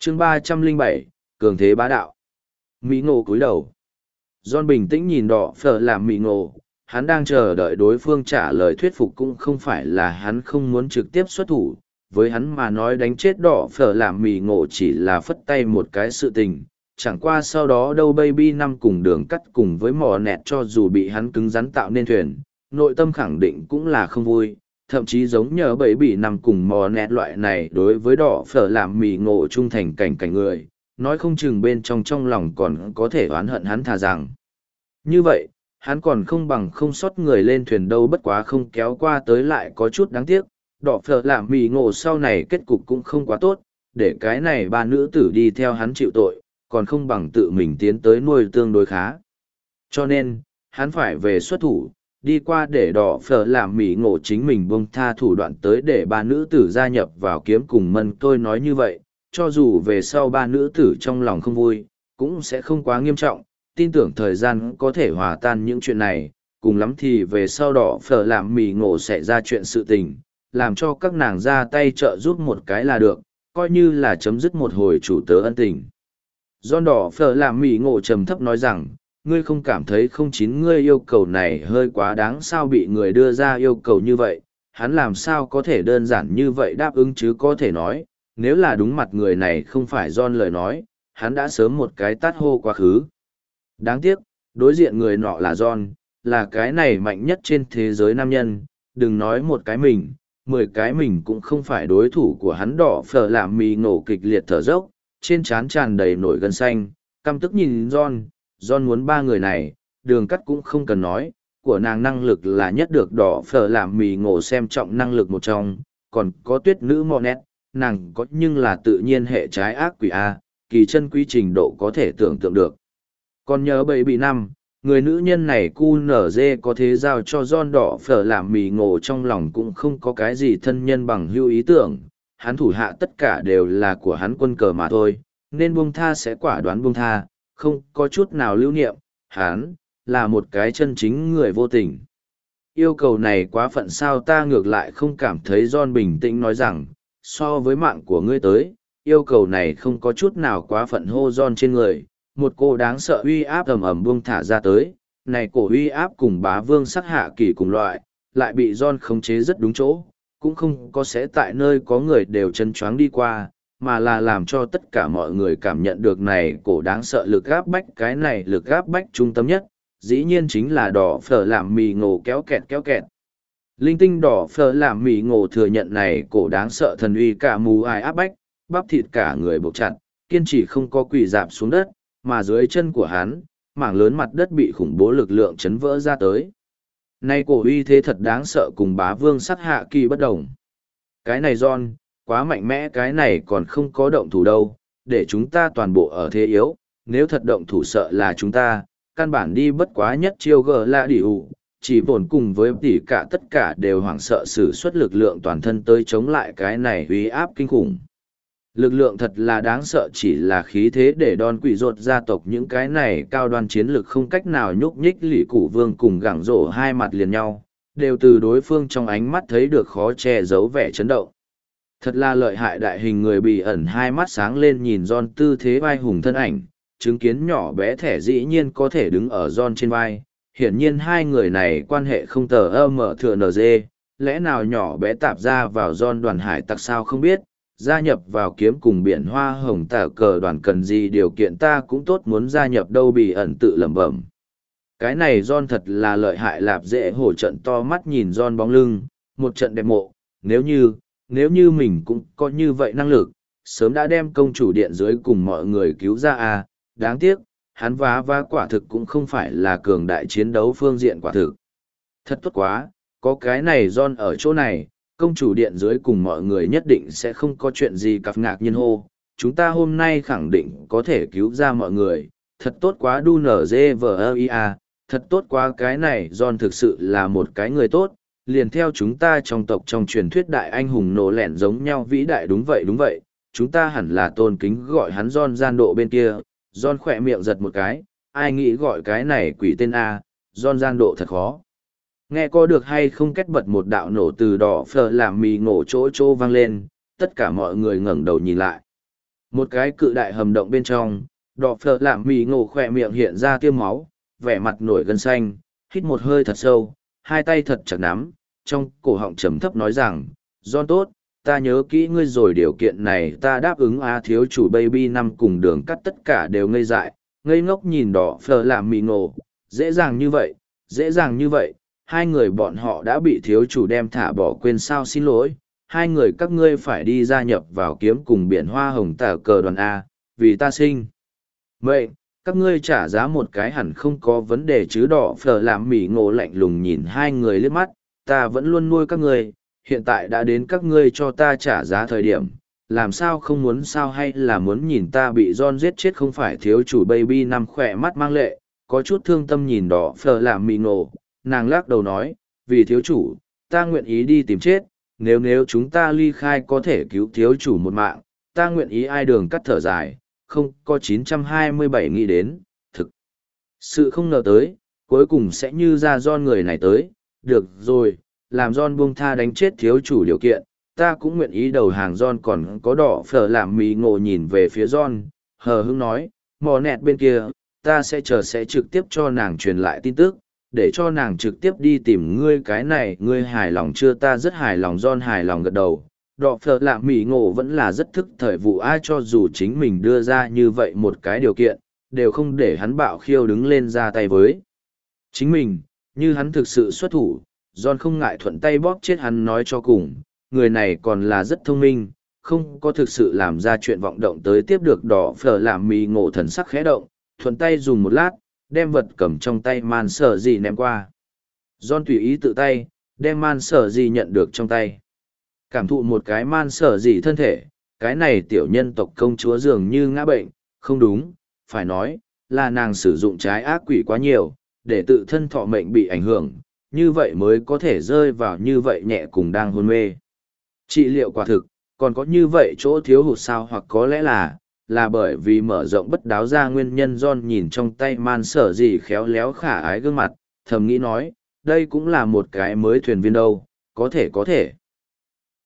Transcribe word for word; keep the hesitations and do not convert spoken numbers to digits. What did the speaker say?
chương ba trăm lẻ bảy, cường thế bá đạo. Mỹ ngộ cúi đầu. John bình tĩnh nhìn đỏ phở làm Mỹ ngộ, hắn đang chờ đợi đối phương trả lời thuyết phục cũng không phải là hắn không muốn trực tiếp xuất thủ. Với hắn mà nói đánh chết đỏ phở làm Mỹ ngộ chỉ là phất tay một cái sự tình. Chẳng qua sau đó đâu baby năm cùng đường cắt cùng với mò nẹt cho dù bị hắn cứng rắn tạo nên thuyền, nội tâm khẳng định cũng là không vui. Thậm chí giống nhờ bẫy bị nằm cùng mò nẹt loại này đối với đỏ phở làm mì ngộ trung thành cảnh cảnh người, nói không chừng bên trong trong lòng còn có thể oán hận hắn thà rằng. Như vậy, hắn còn không bằng không sót người lên thuyền đâu, bất quá không kéo qua tới lại có chút đáng tiếc, đỏ phở làm mì ngộ sau này kết cục cũng không quá tốt, để cái này ba nữ tử đi theo hắn chịu tội, còn không bằng tự mình tiến tới nuôi tương đối khá. Cho nên, hắn phải về xuất thủ, đi qua để đỏ phở làm mỉ ngộ chính mình buông tha thủ đoạn tới để ba nữ tử gia nhập vào kiếm cùng mân. Tôi nói như vậy, cho dù về sau ba nữ tử trong lòng không vui, cũng sẽ không quá nghiêm trọng, tin tưởng thời gian có thể hòa tan những chuyện này, cùng lắm thì về sau đỏ phở làm mỉ ngộ sẽ ra chuyện sự tình, làm cho các nàng ra tay trợ giúp một cái là được, coi như là chấm dứt một hồi chủ tớ ân tình. John đỏ phở làm mỉ ngộ trầm thấp nói rằng, ngươi không cảm thấy không chín ngươi yêu cầu này hơi quá đáng sao, bị người đưa ra yêu cầu như vậy, hắn làm sao có thể đơn giản như vậy đáp ứng chứ, có thể nói, nếu là đúng mặt người này không phải John lời nói, hắn đã sớm một cái tát hô quá khứ. Đáng tiếc, đối diện người nọ là John, là cái này mạnh nhất trên thế giới nam nhân, đừng nói một cái mình, mười cái mình cũng không phải đối thủ của hắn. Đỏ phở làm mì ngộ kịch liệt thở dốc, trên trán tràn đầy nổi gân xanh, căm tức nhìn John. John muốn ba người này, đường cắt cũng không cần nói, của nàng năng lực là nhất được đỏ phở làm mì ngộ xem trọng năng lực một trong, còn có tuyết nữ Monet, nàng có nhưng là tự nhiên hệ trái ác quỷ A, kỳ chân quy trình độ có thể tưởng tượng được. Còn nhớ bầy bị năm, người nữ nhân này cu nở dê có thế giao cho John đỏ phở làm mì ngộ trong lòng cũng không có cái gì thân nhân bằng hữu ý tưởng, hắn thủ hạ tất cả đều là của hắn quân cờ mà thôi, nên buông tha sẽ quả đoán buông tha, không có chút nào lưu niệm, hắn là một cái chân chính người vô tình. Yêu cầu này quá phận sao, ta ngược lại không cảm thấy. John bình tĩnh nói rằng, so với mạng của ngươi tới, yêu cầu này không có chút nào quá phận. Hô John trên người, một cô đáng sợ uy áp ầm ầm buông thả ra tới, này cổ uy áp cùng bá vương sắc hạ kỳ cùng loại, lại bị John khống chế rất đúng chỗ, cũng không có sẽ tại nơi có người đều chân choáng đi qua, mà là làm cho tất cả mọi người cảm nhận được này cổ đáng sợ lực gáp bách. Cái này lực gáp bách trung tâm nhất, dĩ nhiên chính là đỏ phở làm mì ngộ kéo kẹt kéo kẹt. Linh tinh đỏ phở làm mì ngộ thừa nhận này cổ đáng sợ thần uy cả mù ai áp bách, bắp thịt cả người buộc chặt, kiên trì không có quỳ dạp xuống đất, mà dưới chân của hắn, mảng lớn mặt đất bị khủng bố lực lượng chấn vỡ ra tới. Này cổ uy thế thật đáng sợ, cùng bá vương sắc hạ kỳ bất đồng. Cái này John, quá mạnh mẽ, cái này còn không có động thủ đâu, để chúng ta toàn bộ ở thế yếu, nếu thật động thủ sợ là chúng ta, căn bản đi bất quá nhất chiêu gờ là đỉ ủ, chỉ bổn cùng với tỉ cả tất cả đều hoảng sợ sử xuất lực lượng toàn thân tới chống lại cái này uy áp kinh khủng. Lực lượng thật là đáng sợ, chỉ là khí thế để đòn quỷ rột gia tộc những cái này cao đoan chiến lực không cách nào nhúc nhích. Lỷ Củ Vương cùng gẳng rổ hai mặt liền nhau, đều từ đối phương trong ánh mắt thấy được khó che giấu vẻ chấn động. Thật là lợi hại. Đại hình người bị ẩn hai mắt sáng lên nhìn John tư thế vai hùng thân ảnh, chứng kiến nhỏ bé thẻ dĩ nhiên có thể đứng ở John trên vai. Hiển nhiên hai người này quan hệ không tờ ơ mở thừa nờ dê, lẽ nào nhỏ bé tạp ra vào John đoàn hải tặc sao không biết, gia nhập vào kiếm cùng biển hoa hồng tả cờ đoàn cần gì điều kiện ta cũng tốt muốn gia nhập đâu. Bị ẩn tự lẩm bẩm. Cái này John thật là lợi hại. Lạp dễ hổ trận to mắt nhìn John bóng lưng, một trận đẹp mộ, nếu như, nếu như mình cũng có như vậy năng lực, sớm đã đem công chủ điện dưới cùng mọi người cứu ra à, đáng tiếc, hắn vá vá quả thực cũng không phải là cường đại chiến đấu phương diện quả thực. Thật tốt quá, có cái này John ở chỗ này, công chủ điện dưới cùng mọi người nhất định sẽ không có chuyện gì cặp ngạc nhiên hô, chúng ta hôm nay khẳng định có thể cứu ra mọi người, thật tốt quá. Đu nở dê vờ ia, thật tốt quá. Cái này John thực sự là một cái người tốt, liền theo chúng ta trong tộc trong truyền thuyết đại anh hùng nổ lẻn giống nhau vĩ đại. Đúng vậy đúng vậy, chúng ta hẳn là tôn kính gọi hắn John gian độ bên kia. John khỏe miệng giật một cái, ai nghĩ gọi cái này quỷ tên A, John gian độ thật khó. Nghe có được hay không, kết bật một đạo nổ từ đỏ phở làm mì ngộ chỗ chỗ vang lên, tất cả mọi người ngẩng đầu nhìn lại. Một cái cự đại hầm động bên trong, đỏ phở làm mì ngộ khỏe miệng hiện ra tiêm máu, vẻ mặt nổi gân xanh, hít một hơi thật sâu, hai tay thật chặt nắm, trong cổ họng trầm thấp nói rằng, John tốt, ta nhớ kỹ ngươi rồi điều kiện này ta đáp ứng a thiếu chủ baby năm cùng đường cắt tất cả đều ngây dại, ngây ngốc nhìn đỏ phở làm mì ngộ, dễ dàng như vậy, dễ dàng như vậy, hai người bọn họ đã bị thiếu chủ đem thả bỏ quên sao xin lỗi, hai người các ngươi phải đi gia nhập vào kiếm cùng biển hoa hồng tả cờ đoàn A, vì ta sinh. Vậy, các ngươi trả giá một cái hẳn không có vấn đề chứ đỏ phở làm mỉ ngộ lạnh lùng nhìn hai người liếc mắt, ta vẫn luôn nuôi các ngươi, hiện tại đã đến các ngươi cho ta trả giá thời điểm, làm sao không muốn sao hay là muốn nhìn ta bị John giết chết không phải thiếu chủ baby nằm khỏe mắt mang lệ, có chút thương tâm nhìn đỏ phở làm mỉ ngộ, nàng lắc đầu nói, vì thiếu chủ, ta nguyện ý đi tìm chết, nếu nếu chúng ta ly khai có thể cứu thiếu chủ một mạng, ta nguyện ý ai đường cắt thở dài, không có chín trăm hai mươi bảy nghĩ đến, thực. Sự không ngờ tới, cuối cùng sẽ như ra John người này tới, được rồi, làm John buông tha đánh chết thiếu chủ điều kiện, ta cũng nguyện ý đầu hàng John còn có đỏ phở làm mì ngộ nhìn về phía John, hờ hững nói, mò nẹt bên kia, ta sẽ chờ sẽ trực tiếp cho nàng truyền lại tin tức, để cho nàng trực tiếp đi tìm ngươi cái này, ngươi hài lòng chưa ta rất hài lòng John hài lòng gật đầu. Đọ phở lạm mỉ ngộ vẫn là rất thức thời vụ ai cho dù chính mình đưa ra như vậy một cái điều kiện, đều không để hắn bạo khiêu đứng lên ra tay với. Chính mình, như hắn thực sự xuất thủ, John không ngại thuận tay bóp chết hắn nói cho cùng, người này còn là rất thông minh, không có thực sự làm ra chuyện vọng động tới tiếp được đỏ phở lạm mỉ ngộ thần sắc khẽ động, thuận tay dùng một lát, đem vật cầm trong tay man sở gì ném qua. John tùy ý tự tay, đem man sở gì nhận được trong tay. Cảm thụ một cái man sở gì thân thể, cái này tiểu nhân tộc công chúa dường như ngã bệnh, không đúng, phải nói, là nàng sử dụng trái ác quỷ quá nhiều, để tự thân thọ mệnh bị ảnh hưởng, như vậy mới có thể rơi vào như vậy nhẹ cùng đang hôn mê. Trị liệu quả thực, còn có như vậy chỗ thiếu hụt sao hoặc có lẽ là, là bởi vì mở rộng bất đáo ra nguyên nhân John nhìn trong tay man sở gì khéo léo khả ái gương mặt, thầm nghĩ nói, đây cũng là một cái mới thuyền viên đâu, có thể có thể.